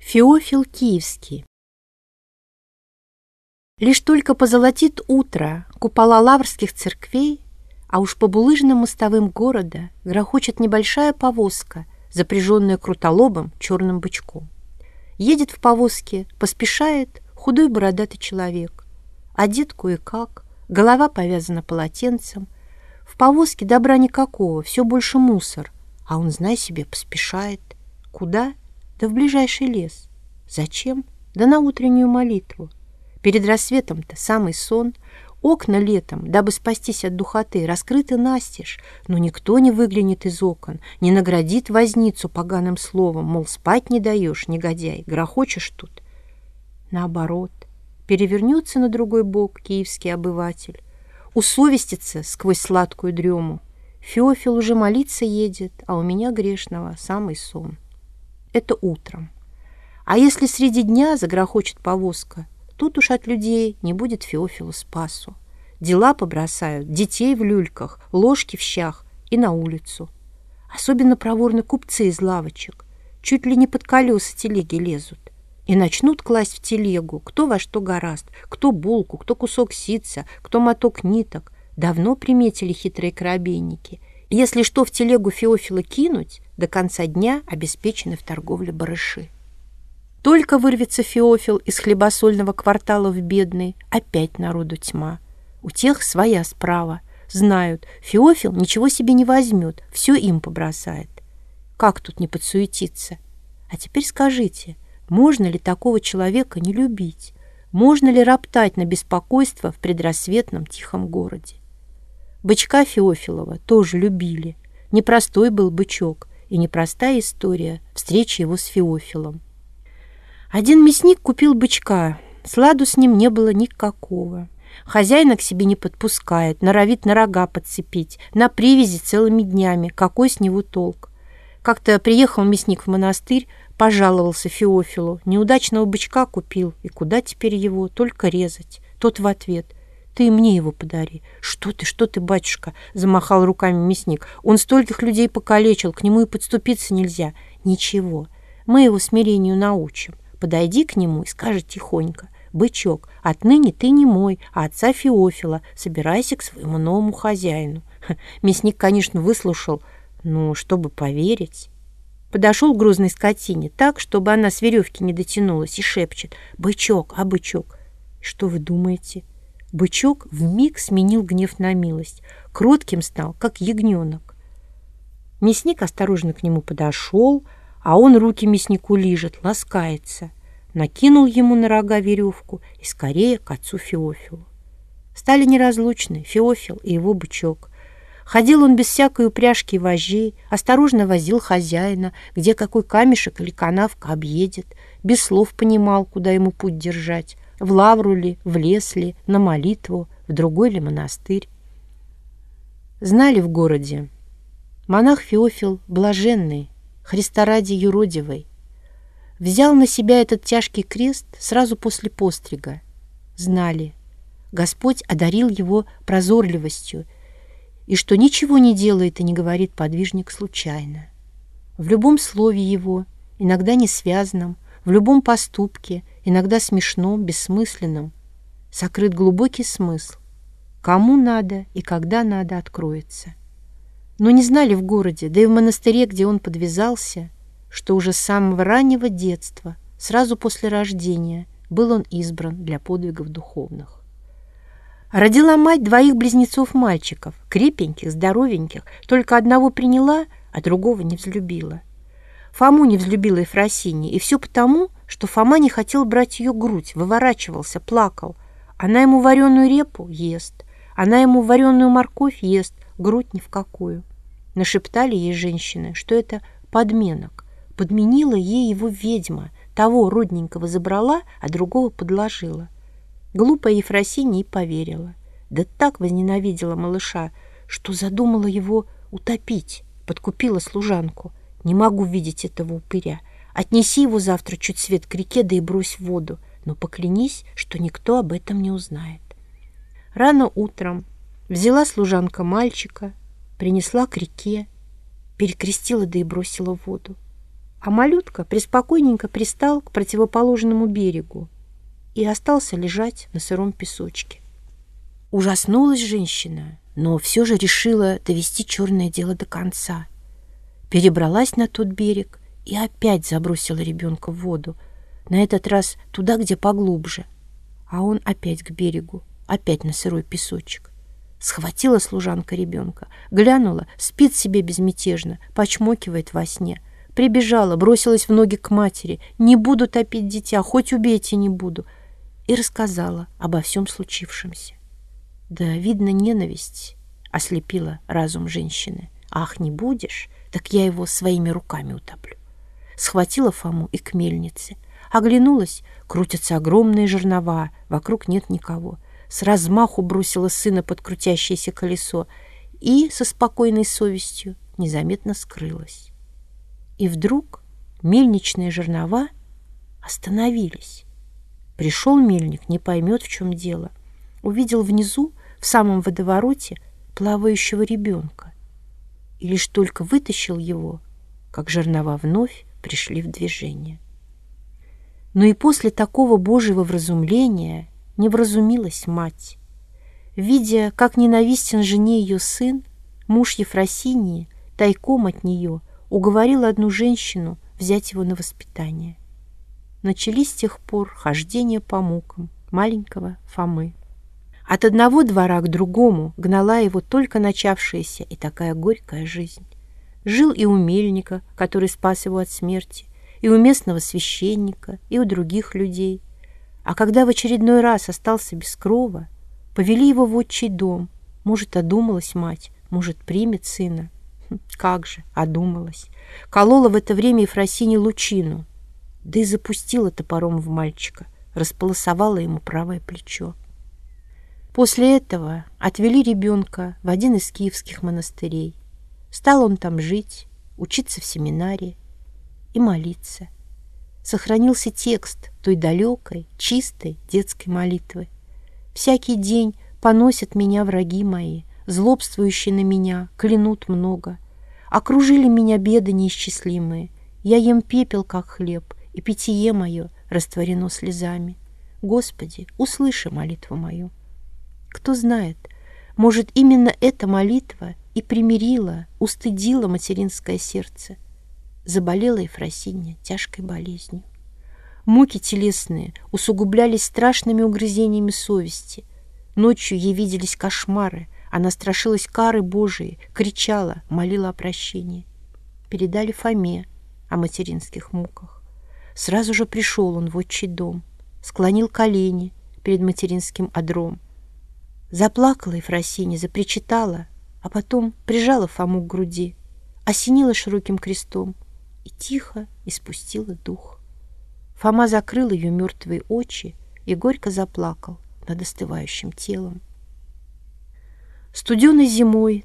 Феофил Киевский. Лишь только позолотит утро купола лаврских церквей, а уж по булыжным мостовым города грохочет небольшая повозка, запряженная крутолобым черным бычком. Едет в повозке, поспешает худой бородатый человек, одет кое-как, голова повязана полотенцем. В повозке добра никакого, все больше мусор, а он, знай себе, поспешает. Куда? Да в ближайший лес. Зачем? Да на утреннюю молитву. Перед рассветом-то самый сон. Окна летом, дабы спастись от духоты, раскрыты настежь, но никто не выглянет из окон, не наградит возницу поганым словом, мол, спать не даешь, негодяй, грохочешь тут. Наоборот, перевернется на другой бок киевский обыватель, усовестится сквозь сладкую дрему. Феофил уже молиться едет, а у меня грешного самый сон. Это утром. А если среди дня загрохочет повозка, тут уж от людей не будет Феофилу спасу. Дела побросают, детей в люльках, ложки в щах и на улицу. Особенно проворны купцы из лавочек. Чуть ли не под колеса телеги лезут. И начнут класть в телегу, кто во что горазд, кто булку, кто кусок ситца, кто моток ниток. Давно приметили хитрые корабейники. Если что в телегу Феофила кинуть, до конца дня обеспечены в торговле барыши. Только вырвется Феофил из хлебосольного квартала в бедный, опять народу тьма. У тех своя справа. Знают, Феофил ничего себе не возьмет, все им побросает. Как тут не подсуетиться? А теперь скажите, можно ли такого человека не любить? Можно ли роптать на беспокойство в предрассветном тихом городе? Бычка Феофилова тоже любили. Непростой был бычок, и непростая история встречи его с Феофилом. Один мясник купил бычка, сладу с ним не было никакого. Хозяина к себе не подпускает, норовит на рога подцепить, на привязи целыми днями, какой с него толк. Как-то приехал мясник в монастырь, пожаловался Феофилу, неудачного бычка купил, и куда теперь его, только резать. Тот в ответ: «Ты мне его подари». Что ты, батюшка?» — замахал руками мясник. «Он стольких людей покалечил, к нему и подступиться нельзя». «Ничего, мы его смирению научим. Подойди к нему и скажи тихонько: бычок, отныне ты не мой, а отца Феофила, собирайся к своему новому хозяину». Мясник, конечно, выслушал, но чтобы поверить. Подошел к грузной скотине так, чтобы она с веревки не дотянулась, и шепчет: «Бычок, а бычок». Что вы думаете? Бычок вмиг сменил гнев на милость, кротким стал, как ягненок. Мясник осторожно к нему подошел, а он руки мяснику лижет, ласкается. Накинул ему на рога веревку и скорее к отцу Феофилу. Стали неразлучны Феофил и его бычок. Ходил он без всякой упряжки и вожжей, осторожно возил хозяина, где какой камешек или канавка объедет, без слов понимал, куда ему путь держать, в лавру ли, в лес ли, на молитву, в другой ли монастырь. Знали в городе: монах Феофил блаженный, Христа ради юродивый, взял на себя этот тяжкий крест сразу после пострига. Знали, Господь одарил его прозорливостью, и что ничего не делает и не говорит подвижник случайно. В любом слове его, иногда несвязном, в любом поступке, иногда смешном, бессмысленном, сокрыт глубокий смысл. Кому надо и когда надо откроется. Но не знали в городе, да и в монастыре, где он подвязался, что уже с самого раннего детства, сразу после рождения, был он избран для подвигов духовных. Родила мать двоих близнецов-мальчиков, крепеньких, здоровеньких, только одного приняла, а другого не взлюбила. Фому не взлюбила Ефросинья, и все потому, что Фома не хотел брать ее грудь, выворачивался, плакал. Она ему вареную репу ест, она ему вареную морковь ест, грудь ни в какую. Нашептали ей женщины, что это подменок. Подменила ей его ведьма, того родненького забрала, а другого подложила. Глупая Ефросинья и поверила. Да так возненавидела малыша, что задумала его утопить, подкупила служанку. «Не могу видеть этого упыря. Отнеси его завтра чуть свет к реке, да и брось в воду, но поклянись, что никто об этом не узнает». Рано утром взяла служанка мальчика, принесла к реке, перекрестила, да и бросила в воду. А малютка преспокойненько пристал к противоположному берегу и остался лежать на сыром песочке. Ужаснулась женщина, но все же решила довести черное дело до конца. Перебралась на тот берег и опять забросила ребенка в воду, на этот раз туда, где поглубже. А он опять к берегу, опять на сырой песочек. Схватила служанка ребенка, глянула, спит себе безмятежно, почмокивает во сне. Прибежала, бросилась в ноги к матери. «Не буду топить дитя, хоть убейте, не буду». И рассказала обо всем случившемся. Да, видно, ненависть ослепила разум женщины. «Ах, не будешь? Так я его своими руками утоплю». Схватила Фому и к мельнице. Оглянулась, крутятся огромные жернова, вокруг нет никого. С размаху бросила сына под крутящееся колесо и со спокойной совестью незаметно скрылась. И вдруг мельничные жернова остановились. Пришел мельник, не поймет, в чем дело. Увидел внизу, в самом водовороте, плавающего ребенка. И лишь только вытащил его, как жернова вновь пришли в движение. Но и после такого Божьего вразумления не вразумилась мать. Видя, как ненавистен жене ее сын, муж Ефросинии тайком от нее уговорил одну женщину взять его на воспитание. Начались с тех пор хождения по мукам маленького Фомы. От одного двора к другому гнала его только начавшаяся и такая горькая жизнь. Жил и у мельника, который спас его от смерти, и у местного священника, и у других людей. А когда в очередной раз остался без крова, повели его в отчий дом. Может, одумалась мать, может, примет сына. Как же, одумалась. Колола в это время Ефросине лучину, да и запустила топором в мальчика, располосовала ему правое плечо. После этого отвели ребенка в один из киевских монастырей. Стал он там жить, учиться в семинарии и молиться. Сохранился текст той далекой, чистой детской молитвы. «Всякий день поносят меня враги мои, злобствующие на меня, клянут много. Окружили меня беды неисчислимые, я ем пепел, как хлеб, и питье мое растворено слезами. Господи, услыши молитву мою». Кто знает, может, именно эта молитва и примирила, устыдила материнское сердце. Заболела Ефросинья тяжкой болезнью. Муки телесные усугублялись страшными угрызениями совести. Ночью ей виделись кошмары, она страшилась кары Божией, кричала, молила о прощении. Передали Фоме о материнских муках. Сразу же пришел он в отчий дом, склонил колени перед материнским одром. Заплакала Ефросинья, запричитала, а потом прижала Фому к груди, осенила широким крестом и тихо испустила дух. Фома закрыл ее мертвые очи и горько заплакал над остывающим телом. Студеной зимой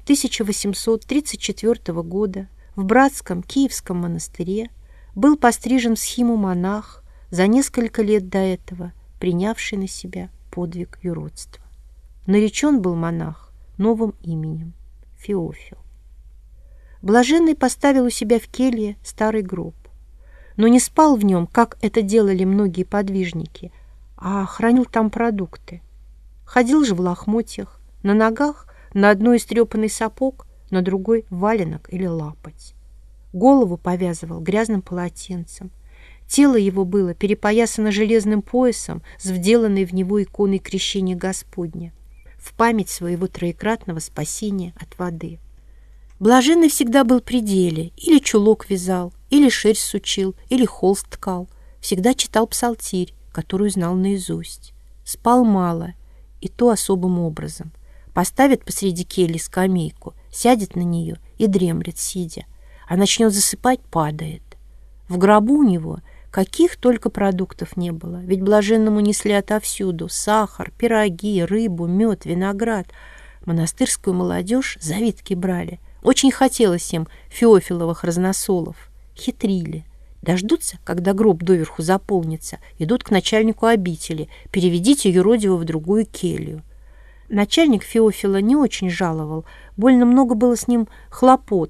1834 года в братском Киевском монастыре был пострижен в схиму монах, за несколько лет до этого принявший на себя подвиг юродства. Наречен был монах новым именем – Феофил. Блаженный поставил у себя в келье старый гроб, но не спал в нем, как это делали многие подвижники, а хранил там продукты. Ходил же в лохмотьях, на ногах на одной истрепанный сапог, на другой валенок или лапоть. Голову повязывал грязным полотенцем. Тело его было перепоясано железным поясом с вделанной в него иконой крещения Господня в память своего троекратного спасения от воды. Блаженный всегда был при деле, или чулок вязал, или шерсть сучил, или холст ткал. Всегда читал псалтирь, которую знал наизусть. Спал мало, и то особым образом. Поставит посреди кельи скамейку, сядет на нее и дремлет, сидя, а начнет засыпать, падает. В гробу у него каких только продуктов не было, ведь блаженному несли отовсюду сахар, пироги, рыбу, мед, виноград. Монастырскую молодежь завидки брали. Очень хотелось им феофиловых разносолов. Хитрили. Дождутся, когда гроб доверху заполнится, идут к начальнику обители: переведите юродивого в другую келью. Начальник Феофила не очень жаловал, больно много было с ним хлопот.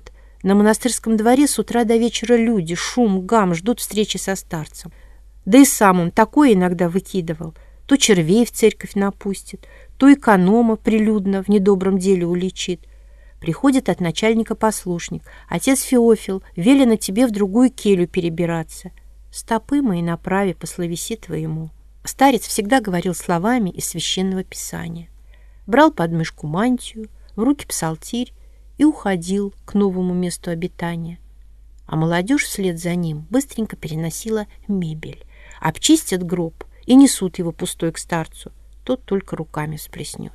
На монастырском дворе с утра до вечера люди, шум, гам, ждут встречи со старцем. Да и сам он такое иногда выкидывал. То червей в церковь напустит, то эконома прилюдно в недобром деле уличит. Приходит от начальника послушник: отец Феофил, велено тебе в другую келью перебираться. Стопы мои направи по словеси твоему. Старец всегда говорил словами из священного писания. Брал под мышку мантию, в руки псалтирь и уходил к новому месту обитания. А молодежь вслед за ним быстренько переносила мебель. Обчистят гроб и несут его пустой к старцу. Тот только руками всплеснет.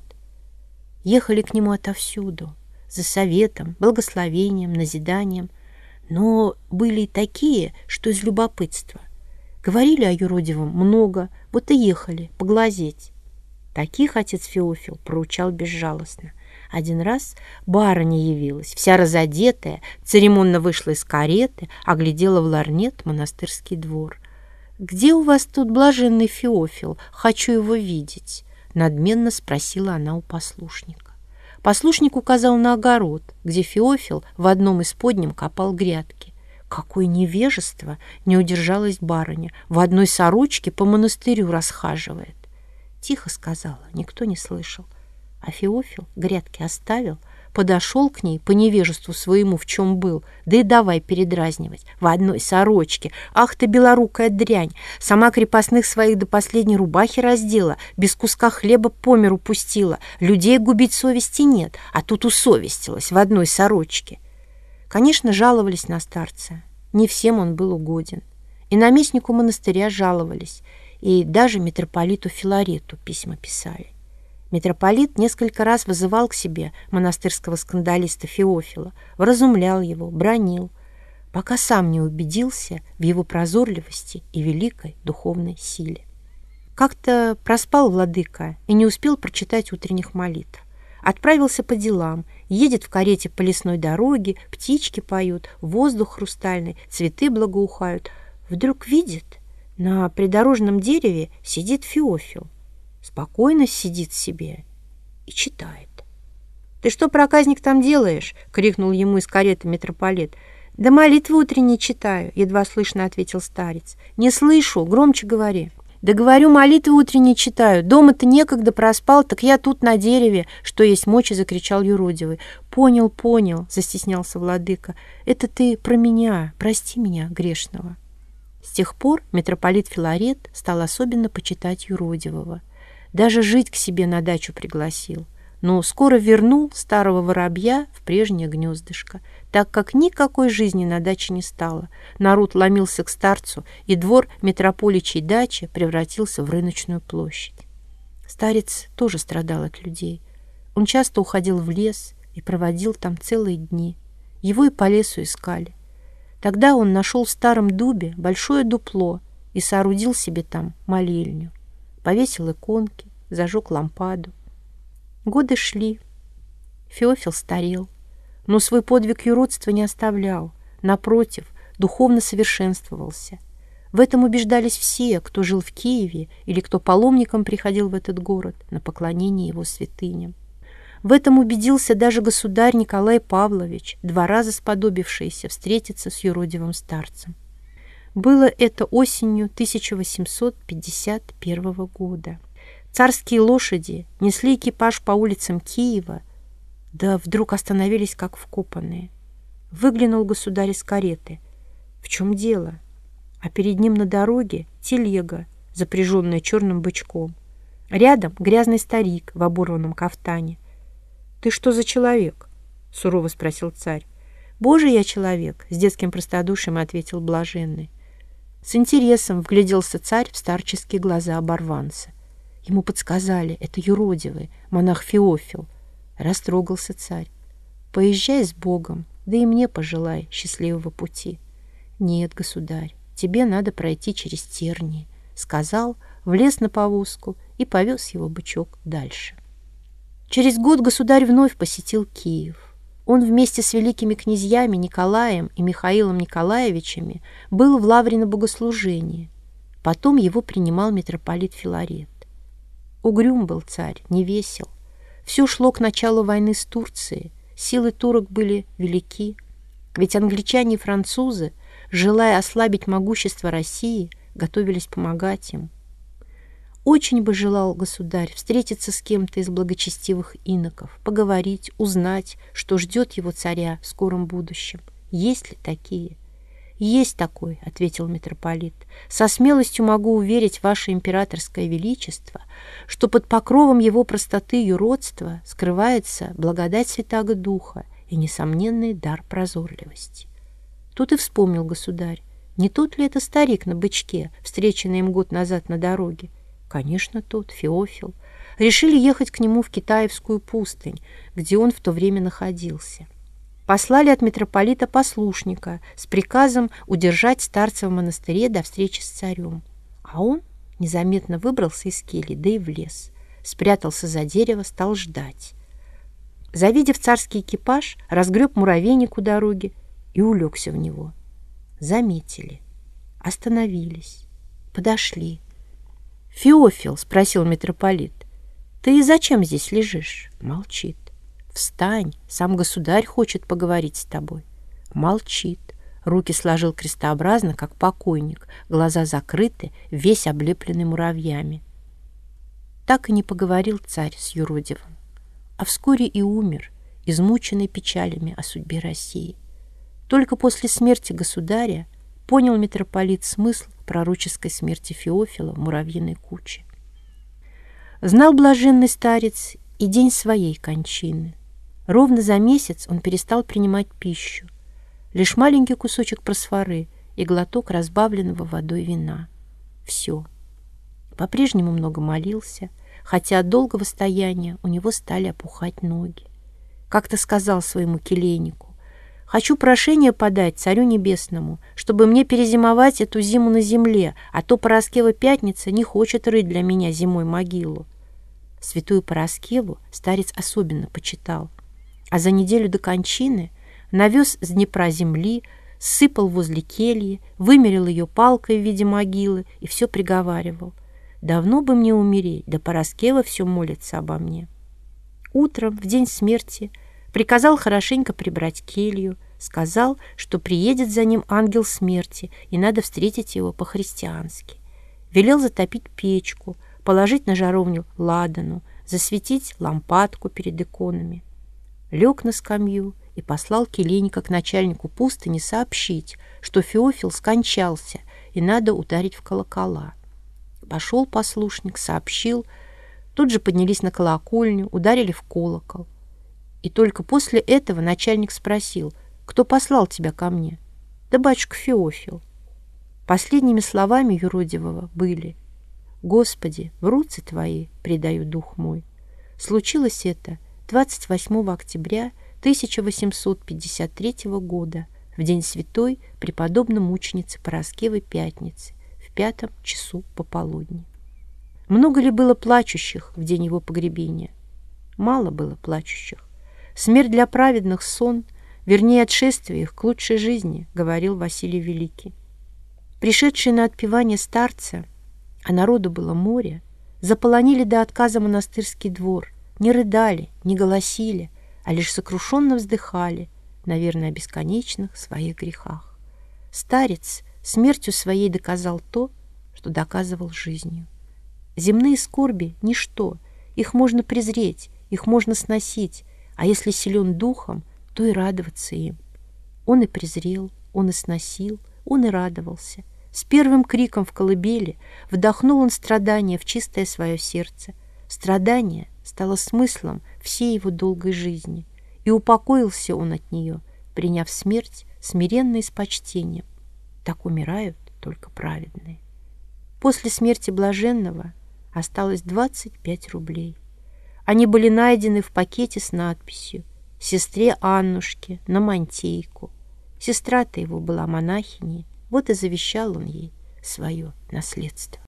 Ехали к нему отовсюду, за советом, благословением, назиданием. Но были и такие, что из любопытства. Говорили о юродивом много, вот и ехали поглазеть. Таких отец Феофил проучал безжалостно. Один раз барыня явилась, вся разодетая, церемонно вышла из кареты, оглядела в ларнет монастырский двор. «Где у вас тут блаженный Феофил? Хочу его видеть», — надменно спросила она у послушника. Послушник указал на огород, где Феофил в одном из подням копал грядки. Какое невежество! Не удержалась барыня. В одной сорочке по монастырю расхаживает. Тихо сказала, никто не слышал. А Феофил грядки оставил, подошел к ней по невежеству своему, в чем был, да и давай передразнивать. В одной сорочке. Ах ты, белорукая дрянь! Сама крепостных своих до последней рубахи раздела, без куска хлеба по миру пустила. Людей губить совести нет, а тут усовестилась в одной сорочке. Конечно, жаловались на старца. Не всем он был угоден. И наместнику монастыря жаловались, и даже митрополиту Филарету письма писали. Митрополит несколько раз вызывал к себе монастырского скандалиста Феофила, вразумлял его, бранил, пока сам не убедился в его прозорливости и великой духовной силе. Как-то проспал владыка и не успел прочитать утренних молитв. Отправился по делам, едет в карете по лесной дороге, птички поют, воздух хрустальный, цветы благоухают. Вдруг видит, на придорожном дереве сидит Феофил. Спокойно сидит себе и читает. «Ты что, проказник, там делаешь?» — крикнул ему из кареты митрополит. «Да молитвы утренние читаю», — едва слышно ответил старец. «Не слышу, громче говори». «Да говорю, молитвы утренние читаю. Дома-то некогда, проспал, так я тут на дереве», — что есть мочи, закричал юродивый. «Понял, понял», — застеснялся владыка. «Это ты про меня, прости меня, грешного». С тех пор митрополит Филарет стал особенно почитать юродивого. Даже жить к себе на дачу пригласил. Но скоро вернул старого воробья в прежнее гнездышко, так как никакой жизни на даче не стало. Народ ломился к старцу, и двор митрополичьей дачи превратился в рыночную площадь. Старец тоже страдал от людей. Он часто уходил в лес и проводил там целые дни. Его и по лесу искали. Тогда он нашел в старом дубе большое дупло и соорудил себе там молельню. Повесил иконки, зажег лампаду. Годы шли. Феофил старел, но свой подвиг юродства не оставлял. Напротив, духовно совершенствовался. В этом убеждались все, кто жил в Киеве или кто паломником приходил в этот город на поклонение его святыням. В этом убедился даже государь Николай Павлович, 2 раза сподобившийся встретиться с юродивым старцем. Было это осенью 1851 года. Царские лошади несли экипаж по улицам Киева, да вдруг остановились как вкопанные. Выглянул государь из кареты. В чем дело? А перед ним на дороге телега, запряженная черным бычком. Рядом грязный старик в оборванном кафтане. «Ты что за человек?» — сурово спросил царь. «Божий я человек», — с детским простодушием ответил блаженный. С интересом вгляделся царь в старческие глаза оборванца. Ему подсказали, это юродивый, монах Феофил. Растрогался царь. «Поезжай с Богом, да и мне пожелай счастливого пути». «Нет, государь, тебе надо пройти через тернии», — сказал, влез на повозку и повез его бычок дальше. Через год государь вновь посетил Киев. Он вместе с великими князьями Николаем и Михаилом Николаевичами был в лавре на богослужении. Потом его принимал митрополит Филарет. Угрюм был царь, невесел. Все шло к началу войны с Турцией. Силы турок были велики. Ведь англичане и французы, желая ослабить могущество России, готовились помогать им. Очень бы желал государь встретиться с кем-то из благочестивых иноков, поговорить, узнать, что ждет его царя в скором будущем. Есть ли такие? «Есть такой», — ответил митрополит. «Со смелостью могу уверить ваше императорское величество, что под покровом его простоты и юродства скрывается благодать Святаго Духа и несомненный дар прозорливости». Тут и вспомнил государь, не тот ли это старик на бычке, встреченный им год назад на дороге? Конечно, тот, Феофил. Решили ехать к нему в Китаевскую пустынь, где он в то время находился. Послали от митрополита послушника с приказом удержать старца в монастыре до встречи с царем. А он незаметно выбрался из кельи, да и в лес. Спрятался за дерево, стал ждать. Завидев царский экипаж, разгреб муравейник у дороги и улегся в него. Заметили, остановились, подошли. «Феофил», — спросил митрополит, — «ты зачем здесь лежишь?» Молчит. «Встань, сам государь хочет поговорить с тобой». Молчит. Руки сложил крестообразно, как покойник, глаза закрыты, весь облепленный муравьями. Так и не поговорил царь с юродивым, а вскоре и умер, измученный печалями о судьбе России. Только после смерти государя понял митрополит смысл пророческой смерти Феофила в муравьиной куче. Знал блаженный старец и день своей кончины. Ровно за месяц он перестал принимать пищу. Лишь маленький кусочек просфоры и глоток разбавленного водой вина. Все. По-прежнему много молился, хотя от долгого стояния у него стали опухать ноги. Как-то сказал своему келейнику: «Хочу прошение подать царю небесному, чтобы мне перезимовать эту зиму на земле, а то Параскева Пятница не хочет рыть для меня зимой могилу». Святую Параскеву старец особенно почитал, а за неделю до кончины навез с Днепра земли, сыпал возле кельи, вымерил ее палкой в виде могилы и все приговаривал: «Давно бы мне умереть, да Параскева все молится обо мне». Утром, в день смерти, приказал хорошенько прибрать келью, сказал, что приедет за ним ангел смерти и надо встретить его по-христиански. Велел затопить печку, положить на жаровню ладану, засветить лампадку перед иконами. Лег на скамью и послал келейника к начальнику пустыни сообщить, что Феофил скончался и надо ударить в колокола. Пошел послушник, сообщил. Тут же поднялись на колокольню, ударили в колокол. И только после этого начальник спросил: «Кто послал тебя ко мне?» «Да батюшка Феофил». Последними словами юродивого были: «Господи, в руцы Твои предаю дух мой». Случилось это 28 октября 1853 года, в день святой преподобной мученицы Параскевы Пятницы, в 5 часу пополудни. Много ли было плачущих в день его погребения? Мало было плачущих. Смерть для праведных — сон, вернее, отшествие их к лучшей жизни, говорил Василий Великий. Пришедшие на отпевание старца, а народу было море, заполонили до отказа монастырский двор, не рыдали, не голосили, а лишь сокрушенно вздыхали, наверное, о бесконечных своих грехах. Старец смертью своей доказал то, что доказывал жизнью. Земные скорби — ничто, их можно презреть, их можно сносить, а если силен духом, то и радоваться им. Он и презрел, он и сносил, он и радовался. С первым криком в колыбели вдохнул он страдание в чистое свое сердце. Страдание стало смыслом всей его долгой жизни, и упокоился он от нее, приняв смерть смиренно и с почтением. Так умирают только праведные. После смерти блаженного осталось 25 рублей. Они были найдены в пакете с надписью «Сестре Аннушке на мантейку». Сестра-то его была монахиней, вот и завещал он ей свое наследство.